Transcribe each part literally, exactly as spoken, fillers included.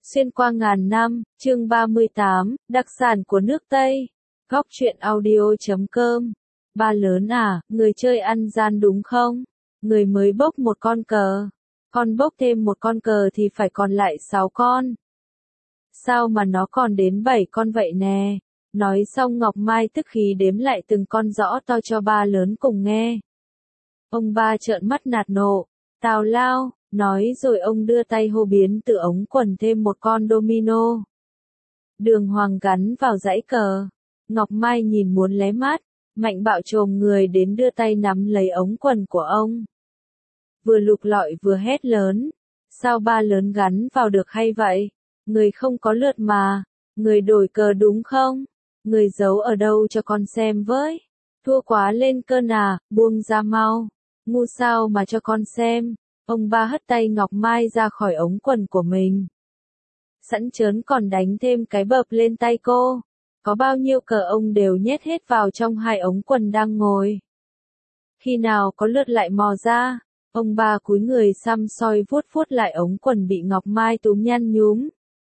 Xuyên qua ngàn năm, chương ba mươi tám, đặc sản của nước Tây. Góc truyện audio chấm com. Ba lớn à, người chơi ăn gian đúng không? Người mới bốc một con cờ. Con bốc thêm một con cờ thì phải còn lại sáu con. Sao mà nó còn đến bảy con vậy nè? Nói xong Ngọc Mai tức khí đếm lại từng con rõ to cho ba lớn cùng nghe. Ông ba trợn mắt nạt nộ. Tào lao, nói rồi ông đưa tay hô biến từ ống quần thêm một con domino. Đường hoàng gắn vào dãy cờ. Ngọc Mai nhìn muốn lé mắt, Mạnh Bạo chồm người đến đưa tay nắm lấy ống quần của ông. Vừa lục lọi vừa hét lớn. Sao ba lớn gắn vào được hay vậy? Người không có lượt mà. Người đổi cờ đúng không? Người giấu ở đâu cho con xem với? Thua quá lên cơn à, buông ra mau. Ngu sao mà cho con xem. Ông ba hất tay Ngọc Mai ra khỏi ống quần của mình. Sẵn chớn còn đánh thêm cái bợp lên tay cô. Có bao nhiêu cờ ông đều nhét hết vào trong hai ống quần đang ngồi. Khi nào có lượt lại mò ra, ông ba cúi người xăm soi vuốt vuốt lại ống quần bị Ngọc Mai túm nhăn nhúm.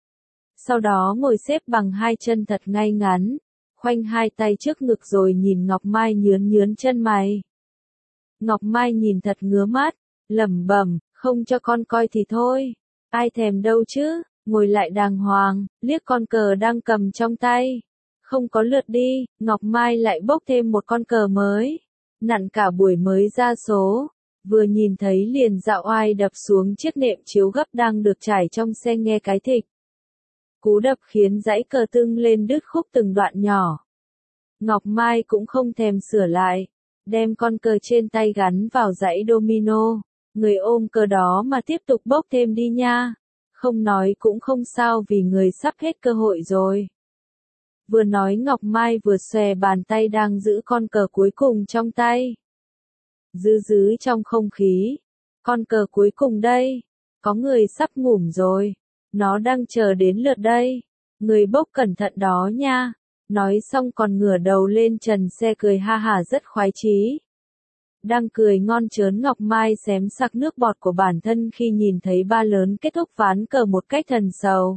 Sau đó ngồi xếp bằng hai chân thật ngay ngắn, khoanh hai tay trước ngực rồi nhìn Ngọc Mai nhướn nhướn chân mày. Ngọc Mai nhìn thật ngứa mắt, lẩm bẩm, không cho con coi thì thôi, ai thèm đâu chứ, ngồi lại đàng hoàng, liếc con cờ đang cầm trong tay. Không có lượt đi, Ngọc Mai lại bốc thêm một con cờ mới, nặn cả buổi mới ra số, vừa nhìn thấy liền dạo oai đập xuống chiếc nệm chiếu gấp đang được trải trong xe nghe cái thịch. Cú đập khiến dãy cờ tưng lên đứt khúc từng đoạn nhỏ. Ngọc Mai cũng không thèm sửa lại, đem con cờ trên tay gắn vào dãy domino, người ôm cờ đó mà tiếp tục bốc thêm đi nha. Không nói cũng không sao vì người sắp hết cơ hội rồi. Vừa nói Ngọc Mai vừa xòe bàn tay đang giữ con cờ cuối cùng trong tay. Giữ giữ trong không khí. Con cờ cuối cùng đây. Có người sắp ngủm rồi. Nó đang chờ đến lượt đây. Người bốc cẩn thận đó nha. Nói xong còn ngửa đầu lên trần xe cười ha hả rất khoái chí. Đang cười ngon chớn Ngọc Mai xém sặc nước bọt của bản thân khi nhìn thấy ba lớn kết thúc ván cờ một cách thần sầu.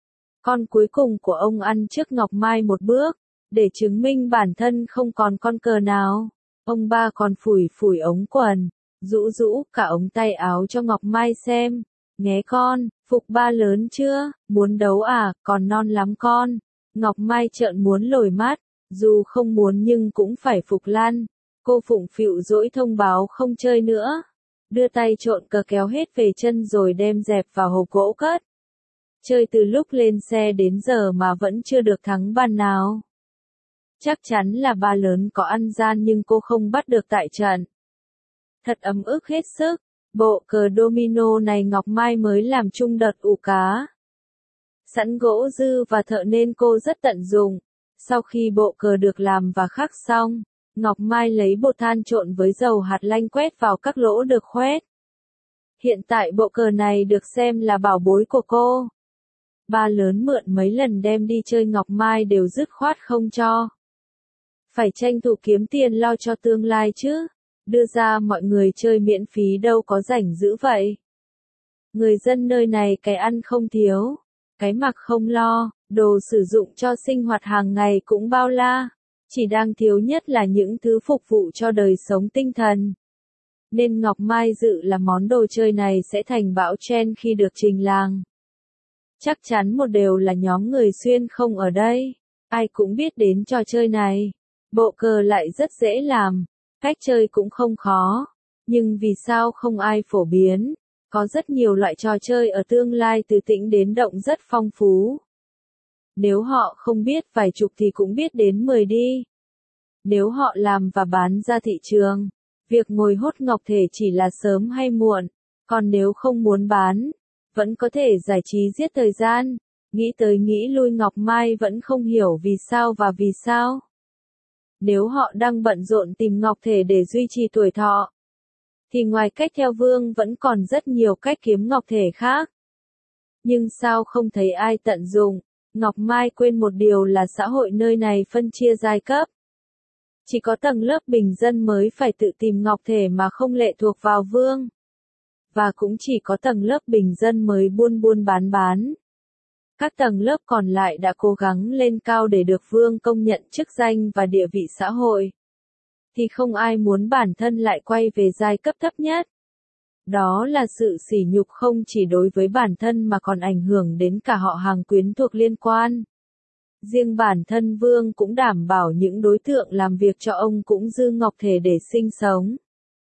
Con cuối cùng của ông ăn trước Ngọc Mai một bước, để chứng minh bản thân không còn con cờ nào. Ông ba còn phủi phủi ống quần, rũ rũ cả ống tay áo cho Ngọc Mai xem. Nghé con, phục ba lớn chưa, muốn đấu à, còn non lắm con. Ngọc Mai trợn muốn lồi mắt, dù không muốn nhưng cũng phải phục lăn. Cô phụng phịu dỗi thông báo không chơi nữa. Đưa tay trộn cờ kéo hết về chân rồi đem dẹp vào hộp gỗ cất. Chơi từ lúc lên xe đến giờ mà vẫn chưa được thắng bàn nào. Chắc chắn là ba lớn có ăn gian nhưng cô không bắt được tại trận. Thật ấm ức hết sức. Bộ cờ domino này Ngọc Mai mới làm chung đợt ủ cá. Sẵn gỗ dư và thợ nên cô rất tận dụng. Sau khi bộ cờ được làm và khắc xong, Ngọc Mai lấy bột than trộn với dầu hạt lanh quét vào các lỗ được khoét. Hiện tại bộ cờ này được xem là bảo bối của cô. Ba lớn mượn mấy lần đem đi chơi Ngọc Mai đều dứt khoát không cho. Phải tranh thủ kiếm tiền lo cho tương lai chứ. Đưa ra mọi người chơi miễn phí đâu có rảnh dữ vậy. Người dân nơi này cái ăn không thiếu, cái mặc không lo, đồ sử dụng cho sinh hoạt hàng ngày cũng bao la. Chỉ đang thiếu nhất là những thứ phục vụ cho đời sống tinh thần. Nên Ngọc Mai dự là món đồ chơi này sẽ thành bão trend khi được trình làng. Chắc chắn một điều là nhóm người xuyên không ở đây. Ai cũng biết đến trò chơi này. Bộ cờ lại rất dễ làm. Cách chơi cũng không khó. Nhưng vì sao không ai phổ biến? Có rất nhiều loại trò chơi ở tương lai từ tĩnh đến động rất phong phú. Nếu họ không biết vài chục thì cũng biết đến mười đi. Nếu họ làm và bán ra thị trường, việc ngồi hốt ngọc thể chỉ là sớm hay muộn. Còn nếu không muốn bán, vẫn có thể giải trí giết thời gian. Nghĩ tới nghĩ lui Ngọc Mai vẫn không hiểu vì sao và vì sao. Nếu họ đang bận rộn tìm ngọc thể để duy trì tuổi thọ, thì ngoài cách theo vương vẫn còn rất nhiều cách kiếm ngọc thể khác. Nhưng sao không thấy ai tận dụng? Ngọc Mai quên một điều là xã hội nơi này phân chia giai cấp. Chỉ có tầng lớp bình dân mới phải tự tìm ngọc thể mà không lệ thuộc vào vương. Và cũng chỉ có tầng lớp bình dân mới buôn buôn bán bán. Các tầng lớp còn lại đã cố gắng lên cao để được vương công nhận chức danh và địa vị xã hội. Thì không ai muốn bản thân lại quay về giai cấp thấp nhất. Đó là sự sỉ nhục không chỉ đối với bản thân mà còn ảnh hưởng đến cả họ hàng quyến thuộc liên quan. Riêng bản thân vương cũng đảm bảo những đối tượng làm việc cho ông cũng dư ngọc thể để sinh sống.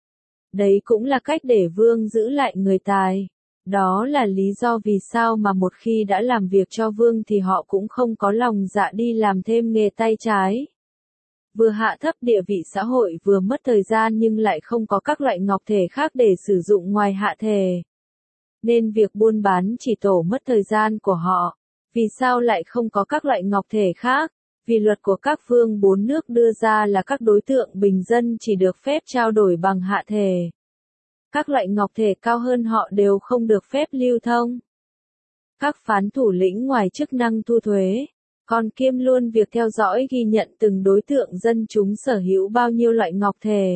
Đấy cũng là cách để vương giữ lại người tài. Đó là lý do vì sao mà một khi đã làm việc cho vương thì họ cũng không có lòng dạ đi làm thêm nghề tay trái. Vừa hạ thấp địa vị xã hội vừa mất thời gian nhưng lại không có các loại ngọc thể khác để sử dụng ngoài hạ thể. Nên việc buôn bán chỉ tổ mất thời gian của họ. Vì sao lại không có các loại ngọc thể khác? Vì luật của các vương bốn nước đưa ra là các đối tượng bình dân chỉ được phép trao đổi bằng hạ thể. Các loại ngọc thể cao hơn họ đều không được phép lưu thông. Các phán thủ lĩnh ngoài chức năng thu thuế, còn kiêm luôn việc theo dõi ghi nhận từng đối tượng dân chúng sở hữu bao nhiêu loại ngọc thể.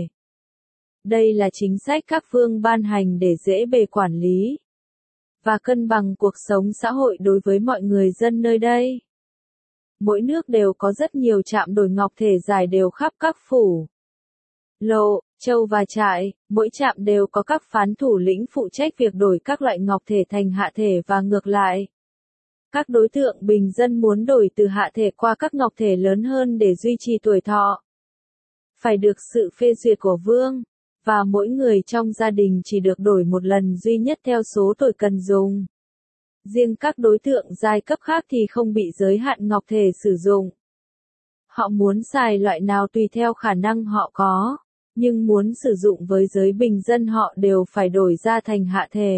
Đây là chính sách các vương ban hành để dễ bề quản lý và cân bằng cuộc sống xã hội đối với mọi người dân nơi đây. Mỗi nước đều có rất nhiều trạm đổi ngọc thể dài đều khắp các phủ, lộ, châu và trại, mỗi trạm đều có các phán thủ lĩnh phụ trách việc đổi các loại ngọc thể thành hạ thể và ngược lại. Các đối tượng bình dân muốn đổi từ hạ thể qua các ngọc thể lớn hơn để duy trì tuổi thọ, phải được sự phê duyệt của vương, và mỗi người trong gia đình chỉ được đổi một lần duy nhất theo số tuổi cần dùng. Riêng các đối tượng giai cấp khác thì không bị giới hạn ngọc thể sử dụng. Họ muốn xài loại nào tùy theo khả năng họ có, nhưng muốn sử dụng với giới bình dân họ đều phải đổi ra thành hạ thể.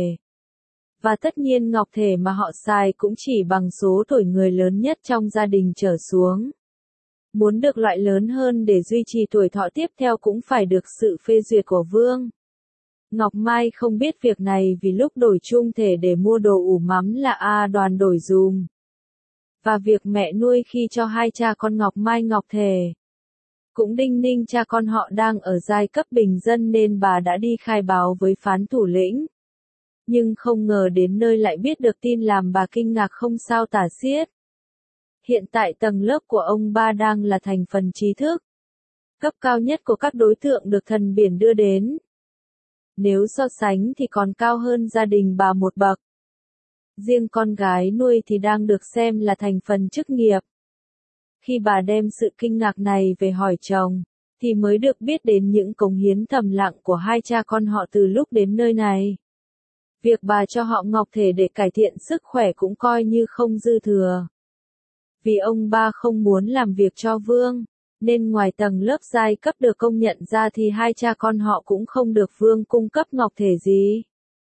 Và tất nhiên ngọc thể mà họ xài cũng chỉ bằng số tuổi người lớn nhất trong gia đình trở xuống. Muốn được loại lớn hơn để duy trì tuổi thọ tiếp theo cũng phải được sự phê duyệt của vương. Ngọc Mai không biết việc này vì lúc đổi chung thể để mua đồ ủ mắm là A Đoàn đổi dùm. Và việc mẹ nuôi khi cho hai cha con Ngọc Mai ngọc thể. Cũng đinh ninh cha con họ đang ở giai cấp bình dân nên bà đã đi khai báo với phán thủ lĩnh. Nhưng không ngờ đến nơi lại biết được tin làm bà kinh ngạc không sao tả xiết. Hiện tại tầng lớp của ông ba đang là thành phần trí thức. Cấp cao nhất của các đối tượng được thần biển đưa đến. Nếu so sánh thì còn cao hơn gia đình bà một bậc. Riêng con gái nuôi thì đang được xem là thành phần chức nghiệp. Khi bà đem sự kinh ngạc này về hỏi chồng, thì mới được biết đến những cống hiến thầm lặng của hai cha con họ từ lúc đến nơi này. Việc bà cho họ ngọc thể để cải thiện sức khỏe cũng coi như không dư thừa. Vì ông ba không muốn làm việc cho vương, nên ngoài tầng lớp giai cấp được công nhận ra thì hai cha con họ cũng không được vương cung cấp ngọc thể gì.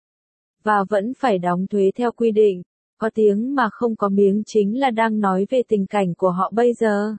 Và vẫn phải đóng thuế theo quy định, có tiếng mà không có miếng chính là đang nói về tình cảnh của họ bây giờ.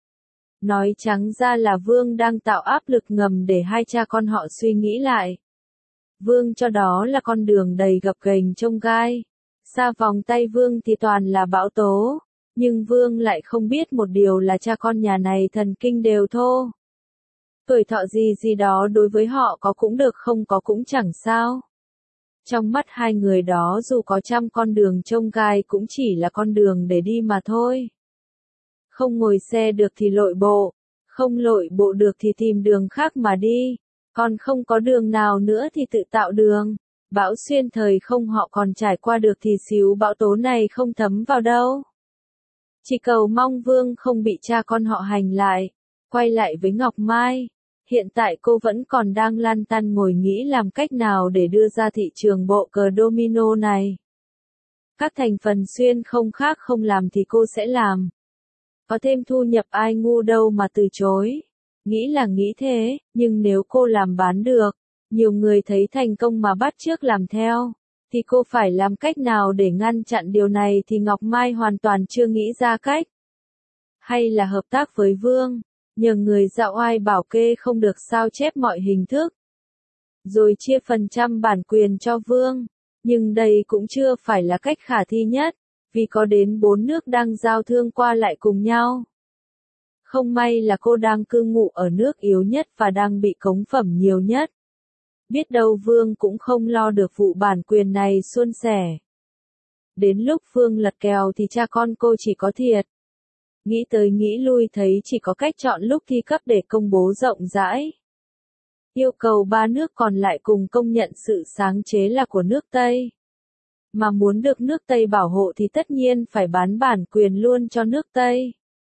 Nói trắng ra là vương đang tạo áp lực ngầm để hai cha con họ suy nghĩ lại. Vương cho đó là con đường đầy gập ghềnh chông gai. Xa vòng tay vương thì toàn là bão tố. Nhưng vương lại không biết một điều là cha con nhà này thần kinh đều thô. Tuổi thọ gì gì đó đối với họ có cũng được không có cũng chẳng sao. Trong mắt hai người đó dù có trăm con đường chông gai cũng chỉ là con đường để đi mà thôi. Không ngồi xe được thì lội bộ, không lội bộ được thì tìm đường khác mà đi, còn không có đường nào nữa thì tự tạo đường. Bão xuyên thời không họ còn trải qua được thì xíu bão tố này không thấm vào đâu. Chỉ cầu mong vương không bị cha con họ hành lại. Quay lại với Ngọc Mai. Hiện tại cô vẫn còn đang lăn tăn ngồi nghĩ làm cách nào để đưa ra thị trường bộ cờ domino này. Các thành phần xuyên không khác không làm thì cô sẽ làm. Có thêm thu nhập ai ngu đâu mà từ chối. Nghĩ là nghĩ thế, nhưng nếu cô làm bán được, nhiều người thấy thành công mà bắt chước làm theo, thì cô phải làm cách nào để ngăn chặn điều này thì Ngọc Mai hoàn toàn chưa nghĩ ra cách. Hay là hợp tác với Vương, nhờ người dạo oai bảo kê không được sao chép mọi hình thức. Rồi chia phần trăm bản quyền cho Vương, nhưng đây cũng chưa phải là cách khả thi nhất, vì có đến bốn nước đang giao thương qua lại cùng nhau. Không may là cô đang cư ngụ ở nước yếu nhất và đang bị cống phẩm nhiều nhất. Biết đâu Vương cũng không lo được vụ bản quyền này suôn sẻ. Đến lúc Phương lật kèo thì cha con cô chỉ có thiệt. Nghĩ tới nghĩ lui thấy chỉ có cách chọn lúc thi cấp để công bố rộng rãi. Yêu cầu ba nước còn lại cùng công nhận sự sáng chế là của nước Tây. Mà muốn được nước Tây bảo hộ thì tất nhiên phải bán bản quyền luôn cho nước Tây.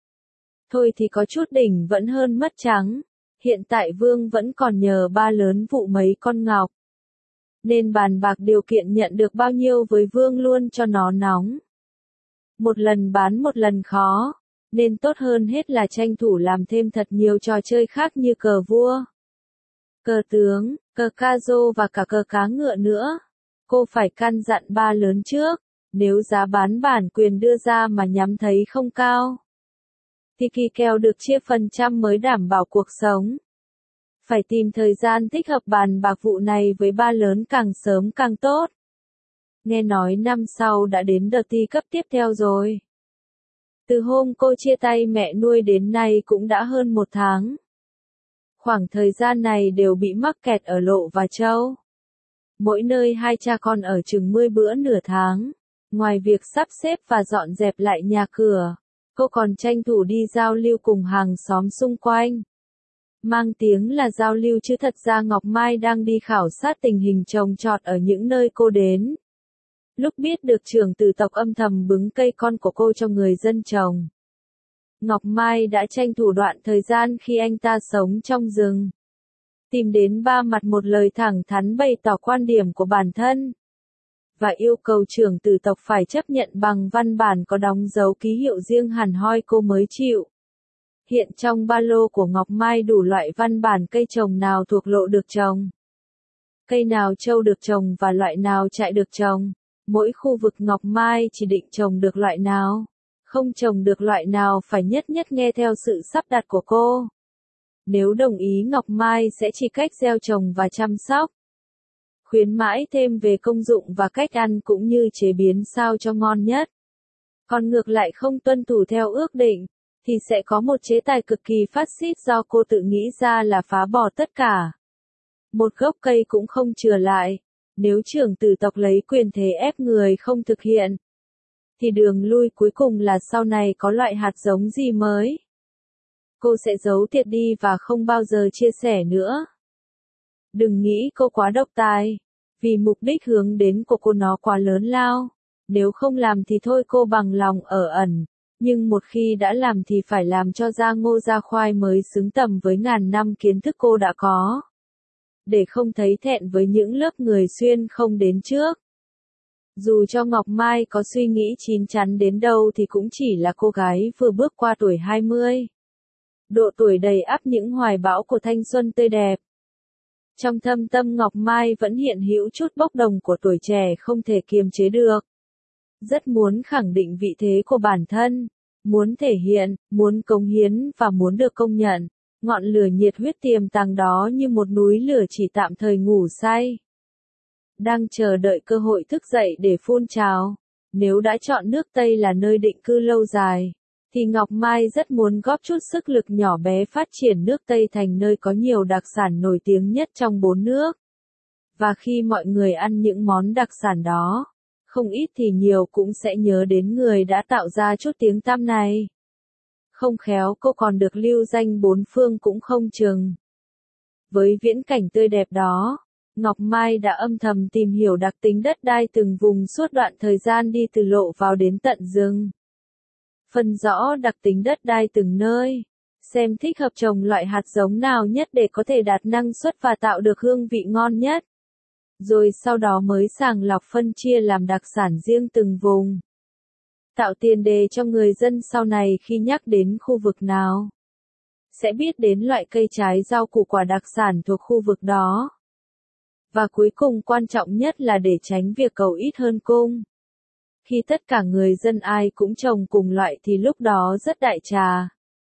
Thôi thì có chút đỉnh vẫn hơn mất trắng. Hiện tại Vương vẫn còn nhờ ba lớn vụ mấy con ngọc. Nên bàn bạc điều kiện nhận được bao nhiêu với Vương luôn cho nó nóng. Một lần bán một lần khó. Nên tốt hơn hết là tranh thủ làm thêm thật nhiều trò chơi khác như cờ vua, cờ tướng, cờ ca rô và cả cờ cá ngựa nữa. Cô phải căn dặn ba lớn trước, nếu giá bán bản quyền đưa ra mà nhắm thấy không cao, thì kỳ kèo được chia phần trăm mới đảm bảo cuộc sống. Phải tìm thời gian thích hợp bàn bạc vụ này với ba lớn càng sớm càng tốt. Nghe nói năm sau đã đến đợt thi cấp tiếp theo rồi. Từ hôm cô chia tay mẹ nuôi đến nay cũng đã hơn một tháng. Khoảng thời gian này đều bị mắc kẹt ở Lộ và Châu. Mỗi nơi hai cha con ở chừng mười bữa nửa tháng. Ngoài việc sắp xếp và dọn dẹp lại nhà cửa, cô còn tranh thủ đi giao lưu cùng hàng xóm xung quanh. Mang tiếng là giao lưu chứ thật ra Ngọc Mai đang đi khảo sát tình hình trồng trọt ở những nơi cô đến. Lúc biết được trưởng tử tộc âm thầm bứng cây con của cô cho người dân trồng, Ngọc Mai đã tranh thủ đoạn thời gian khi anh ta sống trong rừng. Tìm đến ba mặt một lời thẳng thắn bày tỏ quan điểm của bản thân. Và yêu cầu trưởng tử tộc phải chấp nhận bằng văn bản có đóng dấu ký hiệu riêng hẳn hoi cô mới chịu. Hiện trong ba lô của Ngọc Mai đủ loại văn bản cây trồng nào thuộc lộ được trồng, cây nào trâu được trồng và loại nào trại được trồng. Mỗi khu vực Ngọc Mai chỉ định trồng được loại nào, không trồng được loại nào phải nhất nhất nghe theo sự sắp đặt của cô. Nếu đồng ý Ngọc Mai sẽ chỉ cách gieo trồng và chăm sóc. Khuyến mãi thêm về công dụng và cách ăn cũng như chế biến sao cho ngon nhất. Còn ngược lại không tuân thủ theo ước định, thì sẽ có một chế tài cực kỳ phát xít do cô tự nghĩ ra là phá bỏ tất cả. Một gốc cây cũng không chừa lại. Nếu trưởng tử tộc lấy quyền thế ép người không thực hiện, thì đường lui cuối cùng là sau này có loại hạt giống gì mới. Cô sẽ giấu thiệt đi và không bao giờ chia sẻ nữa. Đừng nghĩ cô quá độc tài, vì mục đích hướng đến của cô nó quá lớn lao. Nếu không làm thì thôi cô bằng lòng ở ẩn, nhưng một khi đã làm thì phải làm cho ra ngô ra khoai mới xứng tầm với ngàn năm kiến thức cô đã có. Để không thấy thẹn với những lớp người xuyên không đến trước. Dù cho Ngọc Mai có suy nghĩ chín chắn đến đâu thì cũng chỉ là cô gái vừa bước qua tuổi hai mươi. Độ tuổi đầy ắp những hoài bão của thanh xuân tươi đẹp. Trong thâm tâm Ngọc Mai vẫn hiện hữu chút bốc đồng của tuổi trẻ không thể kiềm chế được. Rất muốn khẳng định vị thế của bản thân, muốn thể hiện, muốn cống hiến và muốn được công nhận. Ngọn lửa nhiệt huyết tiềm tàng đó như một núi lửa chỉ tạm thời ngủ say. Đang chờ đợi cơ hội thức dậy để phun trào. Nếu đã chọn nước Tây là nơi định cư lâu dài, thì Ngọc Mai rất muốn góp chút sức lực nhỏ bé phát triển nước Tây thành nơi có nhiều đặc sản nổi tiếng nhất trong bốn nước. Và khi mọi người ăn những món đặc sản đó, không ít thì nhiều cũng sẽ nhớ đến người đã tạo ra chút tiếng tăm này. Không khéo cô còn được lưu danh bốn phương cũng không chừng. Với viễn cảnh tươi đẹp đó, Ngọc Mai đã âm thầm tìm hiểu đặc tính đất đai từng vùng suốt đoạn thời gian đi từ lộ vào đến tận rừng. Phân rõ đặc tính đất đai từng nơi, xem thích hợp trồng loại hạt giống nào nhất để có thể đạt năng suất và tạo được hương vị ngon nhất. Rồi sau đó mới sàng lọc phân chia làm đặc sản riêng từng vùng. Tạo tiền đề cho người dân sau này khi nhắc đến khu vực nào, sẽ biết đến loại cây trái rau củ quả đặc sản thuộc khu vực đó. Và cuối cùng quan trọng nhất là để tránh việc cầu ít hơn cung. Khi tất cả người dân ai cũng trồng cùng loại thì lúc đó rất đại trà.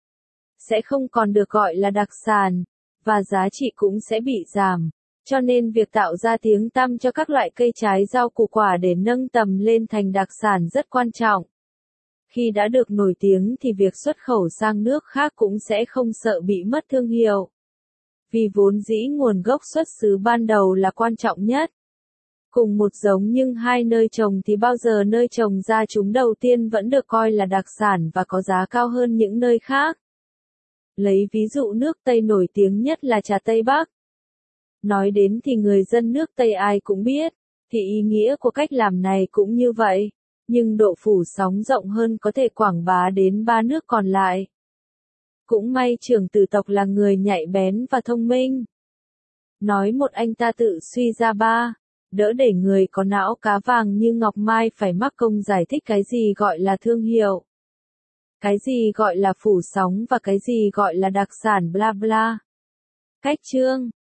Sẽ không còn được gọi là đặc sản, và giá trị cũng sẽ bị giảm. Cho nên việc tạo ra tiếng tăm cho các loại cây trái rau củ quả để nâng tầm lên thành đặc sản rất quan trọng. Khi đã được nổi tiếng thì việc xuất khẩu sang nước khác cũng sẽ không sợ bị mất thương hiệu. Vì vốn dĩ nguồn gốc xuất xứ ban đầu là quan trọng nhất. Cùng một giống nhưng hai nơi trồng thì bao giờ nơi trồng ra chúng đầu tiên vẫn được coi là đặc sản và có giá cao hơn những nơi khác. Lấy ví dụ nước Tây nổi tiếng nhất là trà Tây Bắc. Nói đến thì người dân nước Tây ai cũng biết, thì ý nghĩa của cách làm này cũng như vậy, nhưng độ phủ sóng rộng hơn có thể quảng bá đến ba nước còn lại. Cũng may Trưởng Tử Tộc là người nhạy bén và thông minh. Nói một anh ta tự suy ra ba, đỡ để người có não cá vàng như Ngọc Mai phải mắc công giải thích cái gì gọi là thương hiệu, cái gì gọi là phủ sóng và cái gì gọi là đặc sản bla bla. Cách chương